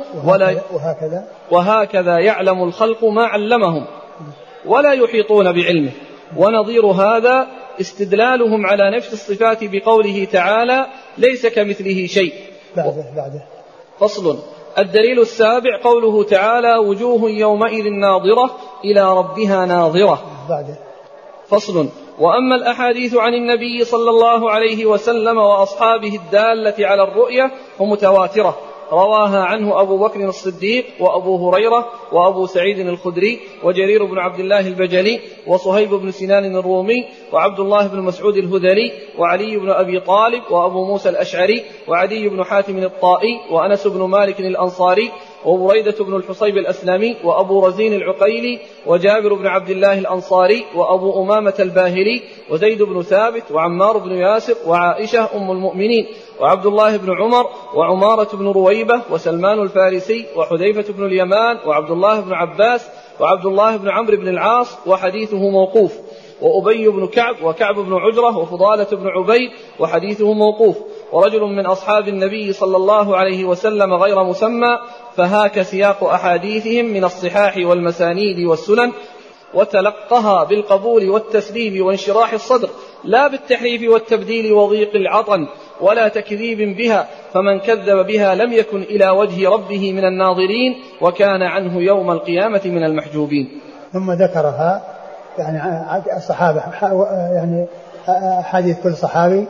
ولا يحيطون بعلمه. ونظير هذا استدلالهم على نفس الصفات بقوله تعالى ليس كمثله شيء. فصل. الدليل السابع قوله تعالى وجوه يومئذ ناظرة إلى ربها ناظرة. فصل. وأما الأحاديث عن النبي صلى الله عليه وسلم وأصحابه الدالة على الرؤية فمتواترة، رواها عنه أبو بكر الصديق وأبو هريرة وأبو سعيد الخدري وجرير بن عبد الله البجلي وصهيب بن سنان الرومي وعبد الله بن مسعود الهذلي وعلي بن أبي طالب وأبو موسى الأشعري وعدي بن حاتم الطائي وأنس بن مالك الأنصاري وبريدة بن الحصيب الأسلمي وأبو رزين العقيلي وجابر بن عبد الله الأنصاري وأبو أمامة الباهلي وزيد بن ثابت وعمار بن ياسر وعائشة أم المؤمنين وعبد الله بن عمر وعمارة بن رويبة وسلمان الفارسي وحذيفة بن اليمان وعبد الله بن عباس وعبد الله بن عمرو بن العاص وحديثه موقوف، وأبي بن كعب وكعب بن عجرة وفضالة بن عبيد وحديثه موقوف، ورجل من أصحاب النبي صلى الله عليه وسلم غير مسمى، فهاك سياق أحاديثهم من الصحاح والمسانيد والسنن، وتلقها بالقبول والتسليم وانشراح الصدر، لا بالتحريف والتبديل وضيق العطن ولا تكذيب بها، فمن كذب بها لم يكن إلى وجه ربه من الناظرين، وكان عنه يوم القيامة من المحجوبين. ثم ذكرها يعني الصحابة يعني حديث كل صحابي،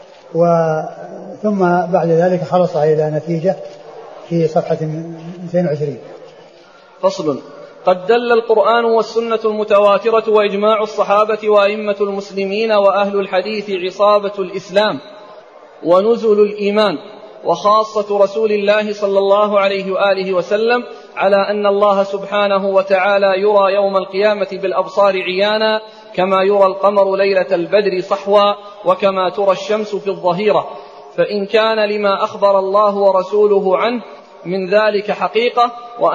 ثم بعد ذلك خلصها إلى نتيجة في صفحة 220. فصل. قد دل القرآن والسنة المتواترة وإجماع الصحابة وأئمة المسلمين وأهل الحديث عصابة الإسلام ونزل الإيمان وخاصة رسول الله صلى الله عليه وآله وسلم على أن الله سبحانه وتعالى يرى يوم القيامة بالأبصار عيانا، كما يرى القمر ليلة البدر صحوا، وكما ترى الشمس في الظهيرة، فإن كان لما أخبر الله ورسوله عنه من ذلك حقيقة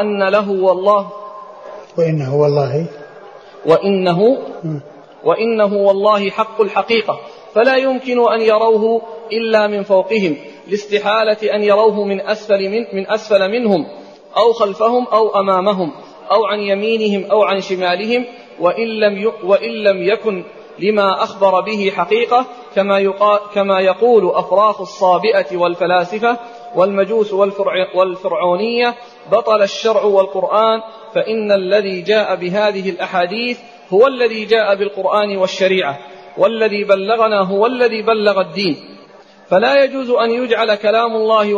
وإنه والله حق الحقيقة، فلا يمكن أن يروه إلا من فوقهم، لاستحالة أن يروه من أسفل منهم أو خلفهم أو أمامهم أو عن يمينهم أو عن شمالهم، وإن لم يكن لما أخبر به حقيقة كما يقول أفراخ الصابئة والفلاسفة والمجوس والفرعونية بطل الشرع والقرآن، فإن الذي جاء بهذه الأحاديث هو الذي جاء بالقرآن والشريعة، والذي بلغنا هو الذي بلغ الدين، فلا يجوز أن يجعل كلام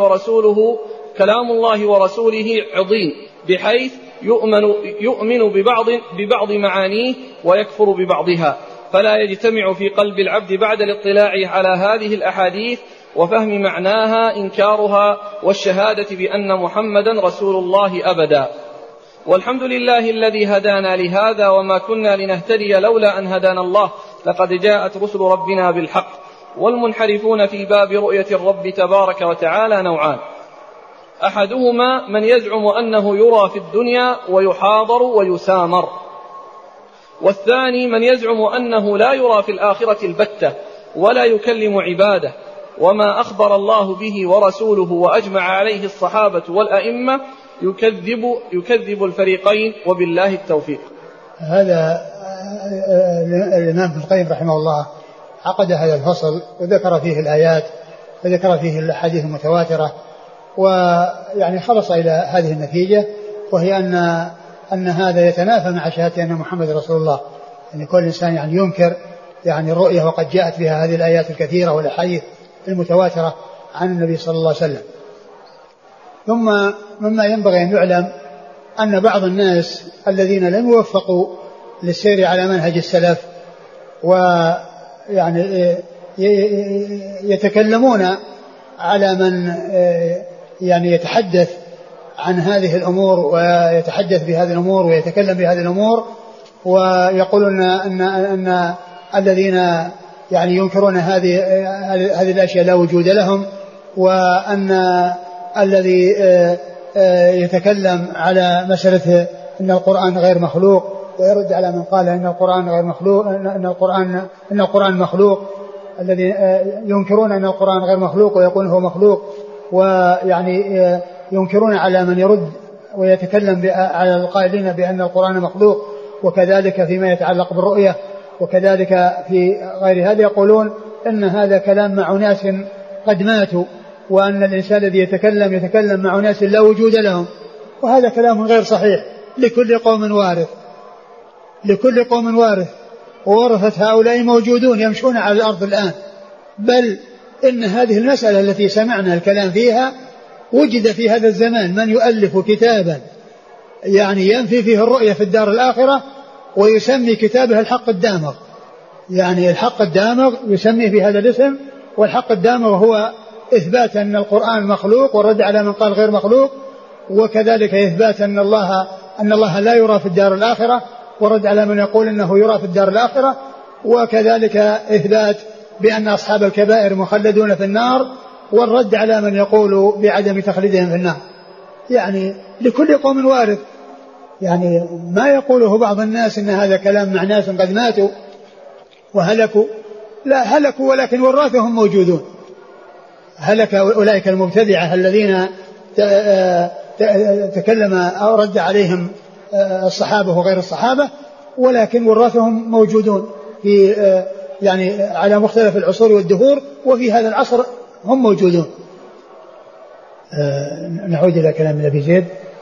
الله ورسوله عضين بحيث يؤمن ببعض معانيه ويكفر ببعضها، فلا يجتمع في قلب العبد بعد الاطلاع على هذه الأحاديث وفهم معناها إنكارها والشهادة بأن محمدا رسول الله أبدا. والحمد لله الذي هدانا لهذا وما كنا لنهتدي لولا أن هدانا الله، لقد جاءت رسل ربنا بالحق. والمنحرفون في باب رؤية الرب تبارك وتعالى نوعان: أحدهما من يزعم أنه يرى في الدنيا ويحاضر ويسامر، والثاني من يزعم أنه لا يرى في الآخرة البتة ولا يكلم عباده، وما أخبر الله به ورسوله وأجمع عليه الصحابة والأئمة يكذب الفريقين، وبالله التوفيق. هذا الإمام ابن القيم رحمه الله عقد هذا الفصل وذكر فيه الآيات وذكر فيه الأحاديث المتواترة، ويعني خلص إلى هذه النتيجة، وهي أن هذا يتنافى مع شهادة أن محمد رسول الله. يعني كل إنسان يعني ينكر يعني الرؤية وقد جاءت بها هذه الآيات الكثيرة والأحاديث المتواترة عن النبي صلى الله عليه وسلم. ثم مما ينبغي أن يعلم أن بعض الناس الذين لم يوفقوا للسير على منهج السلف ويعني يتكلمون على من يعني يتحدث عن هذه الأمور ويتحدث بهذه الأمور ويتكلم بهذه الأمور، ويقولون أن الذين يعني ينكرون هذه الأشياء لا وجود لهم، وأن الذي يتكلم على مسألة أن القرآن غير مخلوق ويرد على من قال أن القرآن غير مخلوق، أن القرآن مخلوق، الذي ينكرون أن القرآن غير مخلوق ويقول هو مخلوق، ويعني ينكرون على من يرد ويتكلم على القائلين بأن القرآن مخلوق، وكذلك فيما يتعلق بالرؤية، وكذلك في غير هذا يقولون أن هذا كلام مع ناس قد ماتوا، وأن الإنسان الذي يتكلم مع ناس لا وجود لهم، وهذا كلام غير صحيح. لكل قوم وارث، وورثة هؤلاء موجودون يمشون على الأرض الآن، بل إن هذه المسألة التي سمعنا الكلام فيها وجد في هذا الزمان من يؤلف كتابا يعني ينفي فيه الرؤية في الدار الآخرة ويسمي كتابه الحق الدامغ، يعني الحق الدامغ يسميه بهذا الاسم، والحق الدامغ هو إثبات أن القرآن مخلوق والرد على من قال غير مخلوق، وكذلك إثبات أن الله لا يرى في الدار الآخرة والرد على من يقول أنه يرى في الدار الآخرة، وكذلك إثبات بأن أصحاب الكبائر مخلدون في النار والرد على من يقول بعدم تخليدهم في النار. يعني لكل قوم وارث، يعني ما يقوله بعض الناس إن هذا كلام مع ناس قد ماتوا وهلكوا، لا هلكوا ولكن وراثهم موجودون. هلك أولئك المبتدعة الذين تكلم أو رد عليهم الصحابة وغير الصحابة، ولكن وراثهم موجودون في يعني على مختلف العصور والدهور، وفي هذا العصر هم موجودون. نعود إلى كلام أبي زيد.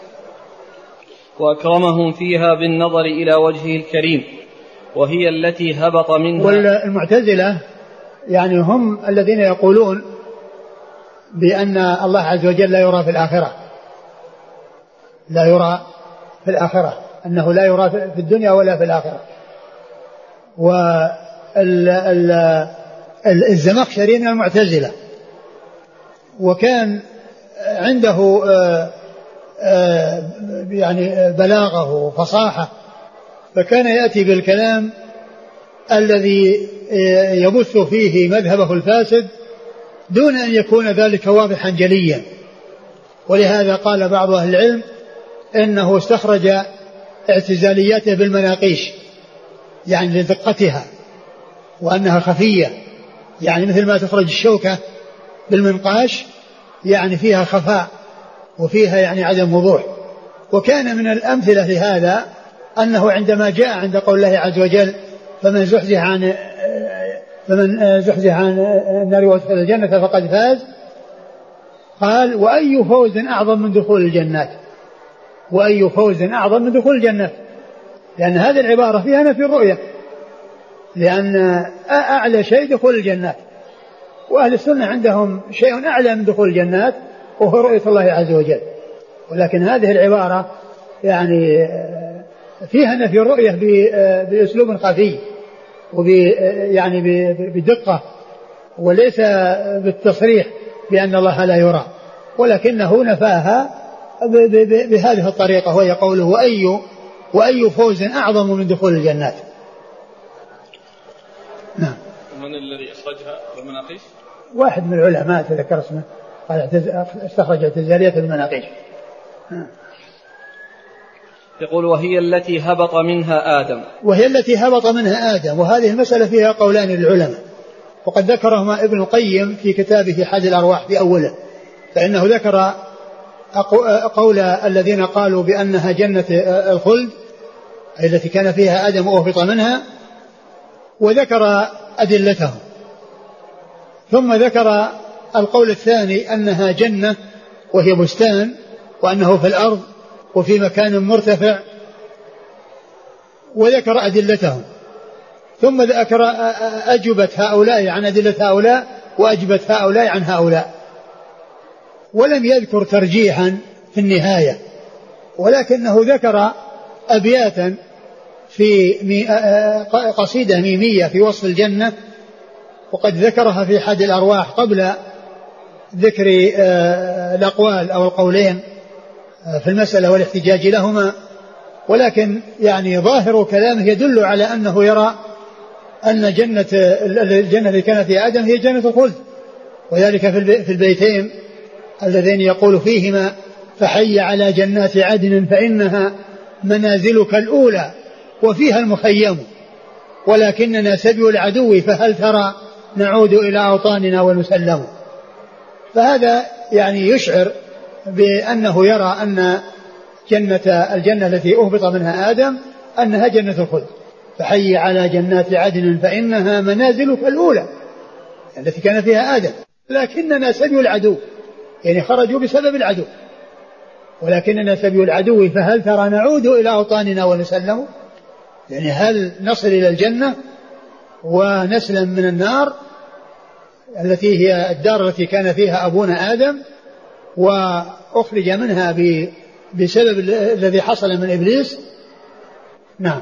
وأكرمهم فيها بالنظر إلى وجهه الكريم، وهي التي هبط منها. والمعتزلة يعني هم الذين يقولون بأن الله عز وجل لا يرى في الآخرة، لا يرى في الآخرة، أنه لا يرى في الدنيا ولا في الآخرة. والزمخشري من المعتزلة، وكان عنده يعني بلاغة وفصاحة، فكان يأتي بالكلام الذي يبث فيه مذهبه الفاسد دون أن يكون ذلك واضحا جليا. ولهذا قال بعض أهل العلم إنه استخرج اعتزالياته بالمناقيش، يعني لدقتها وأنها خفية، يعني مثل ما تخرج الشوكة بالمنقاش، يعني فيها خفاء وفيها يعني عدم وضوح. وكان من الأمثلة لهذا أنه عندما جاء عند قول الله عز وجل فمن زحزح عن النار وادخل الجنة فقد فاز، قال وأي فوز أعظم من دخول الجنات، وأي فوز أعظم من دخول الجنة، لأن هذه العبارة فيها نفي الرؤية، لأن أعلى شيء دخول الجنات، وأهل السنة عندهم شيء أعلى من دخول الجنات وهو رؤية الله عز وجل. ولكن هذه العبارة يعني فيها نفي الرؤية بأسلوب خفي يعني بدقة، وليس بالتصريح بأن الله لا يرى، ولكنه نفاها بهذه الطريقة، وهي قوله وأي فوز أعظم من دخول الجنات. نعم. من الذي أخرجها بالمناقيش؟ واحد من العلماء تذكر اسمه قال استخرج اعتزالية المناقيش. يقول وهي التي هبط منها آدم. وهي التي هبط منها آدم، وهذه المسألة فيها قولان للعلماء، وقد ذكرهما ابن القيم في كتابه حاد الأرواح في أوله، فإنه ذكر قول الذين قالوا بأنها جنة الخلد التي كان فيها آدم وأهبط منها، وذكر أدلتهم، ثم ذكر القول الثاني أنها جنة وهي بستان، وأنه في الأرض وفي مكان مرتفع، وذكر أدلتهم، ثم ذكر أجبت هؤلاء عن أدلة هؤلاء وأجبت هؤلاء عن هؤلاء، ولم يذكر ترجيحا في النهاية، ولكنه ذكر أبياتا في قصيدة ميمية في وصف الجنة، وقد ذكرها في حاد الأرواح قبل ذكر الأقوال أو القولين في المسألة والاحتجاج لهما. ولكن يعني ظاهر كلامه يدل على أنه يرى أن الجنة التي كانت في آدم هي جنة الخلد، وذلك في البيتين اللذين يقول فيهما فحي على جنات عدن فإنها منازلك الأولى وفيها المخيم، ولكننا سبي العدو فهل ترى نعود إلى أوطاننا ونسلم. فهذا يعني يشعر بأنه يرى أن الجنة التي أهبط منها آدم أنها جنة الخلد، فحي على جنات عدن فإنها منازلك الأولى التي كان فيها آدم، لكننا سبي العدو، يعني خرجوا بسبب العدو، ولكننا سبي العدو فهل ترى نعود إلى أوطاننا ونسلم، يعني هل نصل إلى الجنة ونسلم من النار التي هي الدار التي كان فيها أبونا آدم وأخرج منها بسبب الذي حصل من إبليس. نعم.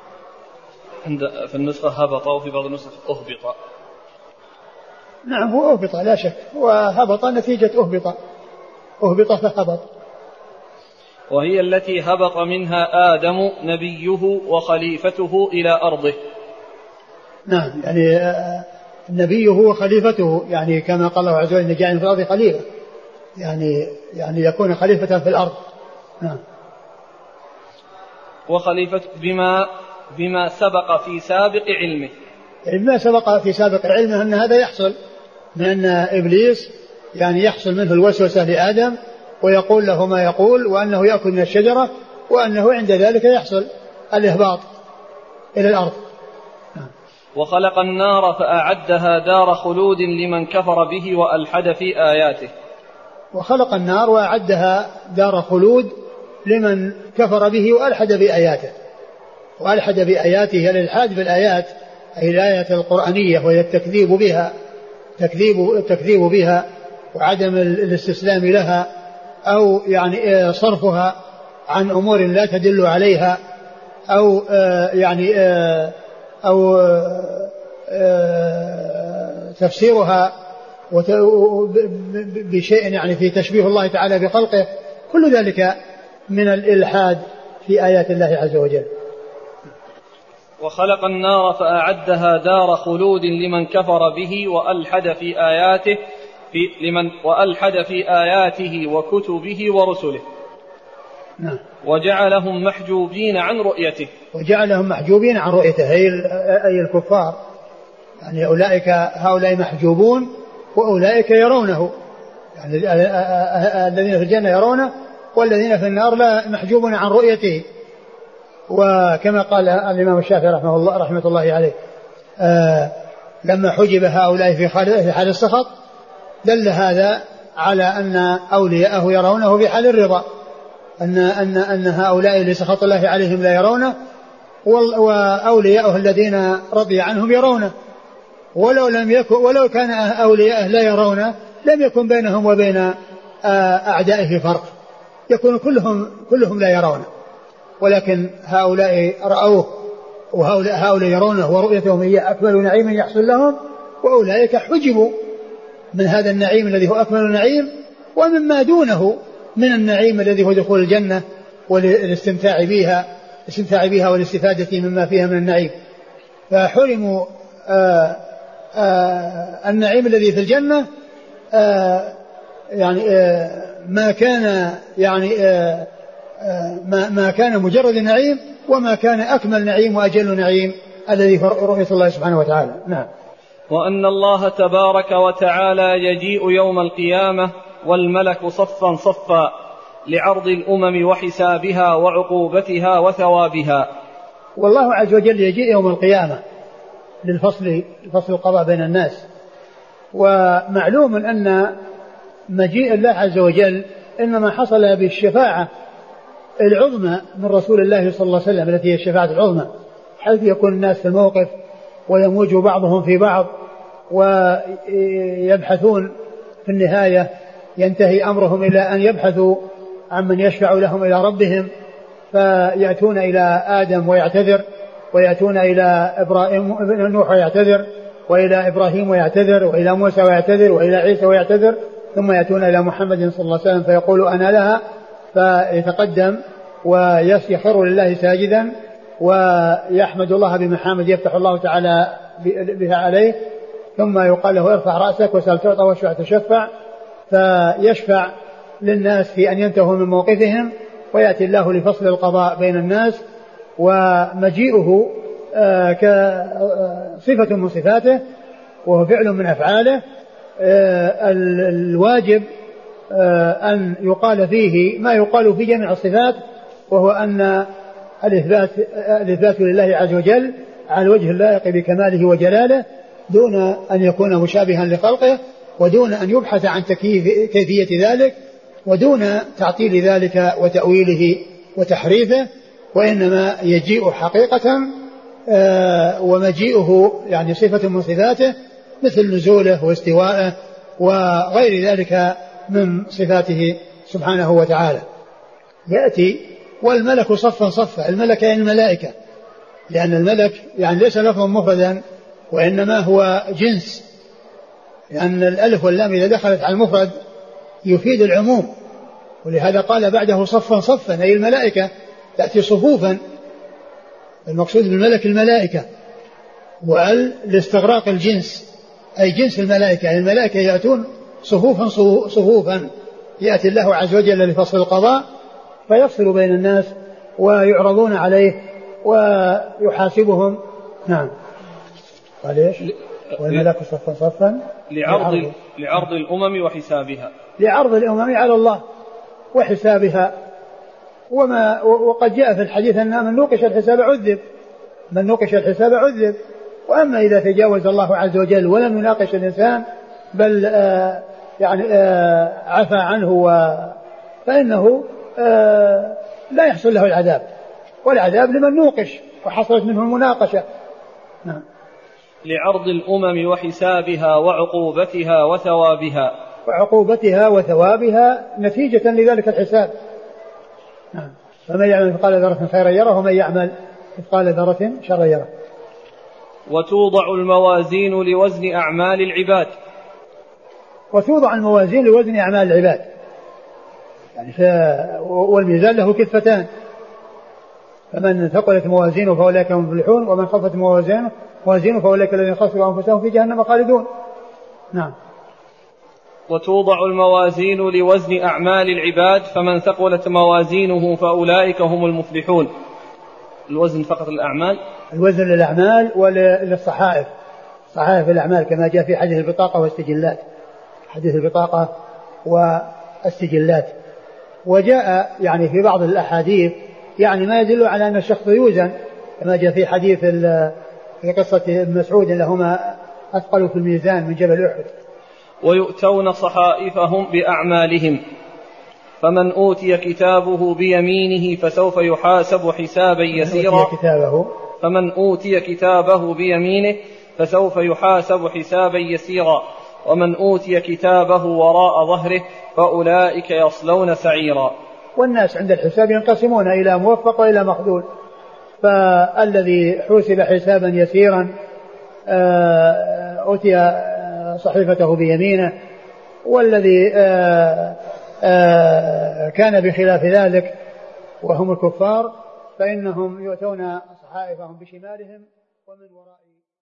في النسخة هبط وفي بعض النسخ أهبط. نعم هو أهبط لا شك، وهبط نتيجة أهبط فهبط. وهي التي هبط منها آدم نبيه وخليفته إلى أرضه. نعم يعني نبيه وخليفته، يعني كما قال الله عز وجل جعل في الأرض خليفة، يعني يكون خليفة في الأرض. نعم. وخليفة بما سبق في سابق علمه، يعني بما سبق في سابق علمه أن هذا يحصل، من أن إبليس يعني يحصل منه الوسوسة لآدم ويقول له ما يقول، وأنه يأكل من الشجرة، وأنه عند ذلك يحصل الإهباط إلى الأرض. وخلق النار فأعدها دار خلود لمن كفر به وألحد في آياته. وخلق النار وأعدها دار خلود لمن كفر به وألحد بآياته. وألحد بآياته الإلحاد بالآيات أي الآية القرآنية، وهي التكذيب بها وعدم الاستسلام لها، أو يعني صرفها عن أمور لا تدل عليها، أو يعني أو تفسيرها بشيء يعني في تشبيه الله تعالى بخلقه، كل ذلك من الإلحاد في آيات الله عز وجل. وخلق النار فأعدها دار خلود لمن كفر به وألحد في آياته وألحد في آياته وكتبه ورسله. نعم. وجعلهم محجوبين عن رؤيته. وجعلهم محجوبين عن رؤيته أي الكفار، يعني هؤلاء محجوبون وأولئك يرونه، يعني الذين في الجنة يرونه والذين في النار لا محجوبون عن رؤيته. وكما قال الإمام الشافعي رحمة الله عليه لما حجب هؤلاء في حال السخط دل هذا على أن أولياءه يرونه في حال الرضا، أن هؤلاء اللي سخط الله عليهم لا يرونه، وأولياءه الذين رضي عنهم يرونه. ولو كان أولياءه لا يرونه لم يكن بينهم وبين أعدائه فرق، يكون كلهم لا يرونه، ولكن هؤلاء رأوه وهؤلاء يرونه ورؤيتهم هي أكمل نعيم يحصل لهم، وأولئك حجبوا من هذا النعيم الذي هو أكمل نعيم ومما دونه من النعيم الذي هو دخول الجنة والاستمتاع بها والاستفادة مما فيها من النعيم. فحرموا النعيم الذي في الجنة يعني ما كان مجرد نعيم، وما كان أكمل نعيم وأجل نعيم الذي رؤية الله سبحانه وتعالى. نعم. وأن الله تبارك وتعالى يجيء يوم القيامة والملك صفا صفا لعرض الأمم وحسابها وعقوبتها وثوابها. والله عز وجل يجيء يوم القيامة للفصل القضاء بين الناس. ومعلوم أن مجيء الله عز وجل إنما حصل بالشفاعة العظمى من رسول الله صلى الله عليه وسلم التي هي الشفاعة العظمى، حيث يكون الناس في الموقف ويموج بعضهم في بعض ويبحثون في النهاية ينتهي أمرهم إلى أن يبحثوا عمن يشفع لهم إلى ربهم، فيأتون إلى آدم ويعتذر، ويأتون إلى نوح ويعتذر، وإلى إبراهيم ويعتذر، وإلى موسى ويعتذر، وإلى عيسى ويعتذر، ثم يأتون إلى محمد صلى الله عليه وسلم فيقول أنا لها، فيتقدم ويخر لله ساجدا ويحمد الله بمحامد يفتح الله تعالى بها عليه، ثم يقال له ارفع رأسك وسل تعطى واشفع تشفع، فيشفع للناس في أن ينتهوا من موقفهم، ويأتي الله لفصل القضاء بين الناس. ومجيئه كصفة من صفاته وهو فعل من أفعاله. الواجب أن يقال فيه ما يقال في جميع الصفات، وهو أن الإثبات لله عز وجل على الوجه اللائق بكماله وجلاله، دون أن يكون مشابها لخلقه، ودون أن يبحث عن كيفية ذلك، ودون تعطيل ذلك وتأويله وتحريفه، وإنما يجيء حقيقة. ومجيئه يعني صفة من صفاته مثل نزوله واستواءه وغير ذلك من صفاته سبحانه وتعالى. يأتي والملك صفا صفا، الملك يعني الملائكة، لأن الملك يعني ليس لفظا مفردا وإنما هو جنس، لأن الألف واللام إذا دخلت على المفرد يفيد العموم، ولهذا قال بعده صفا صفا أي الملائكة تأتي صفوفا، المقصود بالملك الملائكة، وقال لاستغراق الجنس أي جنس الملائكة، يعني الملائكة يأتون صفوفا يأتي الله عز وجل لفصل القضاء فيفصل بين الناس ويعرضون عليه ويحاسبهم. نعم. قال ايش؟ والملك صفا صفا لعرض الأمم وحسابها، لعرض الأمم على الله وحسابها. وقد جاء في الحديث أن من نوقش الحساب عذب، وأما إذا تجاوز الله عز وجل ولم يناقش الإنسان بل عفى عنه فإنه لا يحصل له العذاب، والعذاب لمن نوقش وحصلت منه المناقشة. نعم. لعرض الأمم وحسابها وعقوبتها وثوابها نتيجة لذلك الحساب. نعم. فمن يعمل مثقال ذرة خيرا يره ومن يعمل مثقال ذرة شرا يره. وتوضع الموازين لوزن أعمال العباد. وتوضع الموازين لوزن أعمال العباد، يعني والميزان له كفتان، فمن ثقلت موازينه فأولئك هم المفلحون، ومن خفت موازينه فأولئك الذين خسروا أنفسهم في جهنم خالدون. نعم. وتوضع الموازين لوزن أعمال العباد فمن ثقلت موازينه فأولئك هم المفلحون. الوزن فقط الأعمال؟ الوزن للأعمال وللصحائف، صحائف الأعمال كما جاء في حديث البطاقة والسجلات، حديث البطاقة والسجلات. وجاء يعني في بعض الأحاديث يعني ما يدل على أن الشخص يوزن كما جاء في حديث في قصة ابن مسعود لهما أثقل في الميزان من جبل أحد. ويؤتون صحائفهم بأعمالهم فمن أوتي كتابه بيمينه فسوف يحاسب حسابا يسيرا. فمن أوتي كتابه بيمينه فسوف يحاسب حسابا يسيرا ومن أوتي كتابه وراء ظهره فأولئك يصلون سعيرا. والناس عند الحساب ينقسمون إلى موفق وإلى مخذول، فالذي حوسب حسابا يسيرا أوتي صحيفته بيمينه، والذي كان بخلاف ذلك وهم الكفار فإنهم يؤتون صحائفهم بشمالهم ومن وراء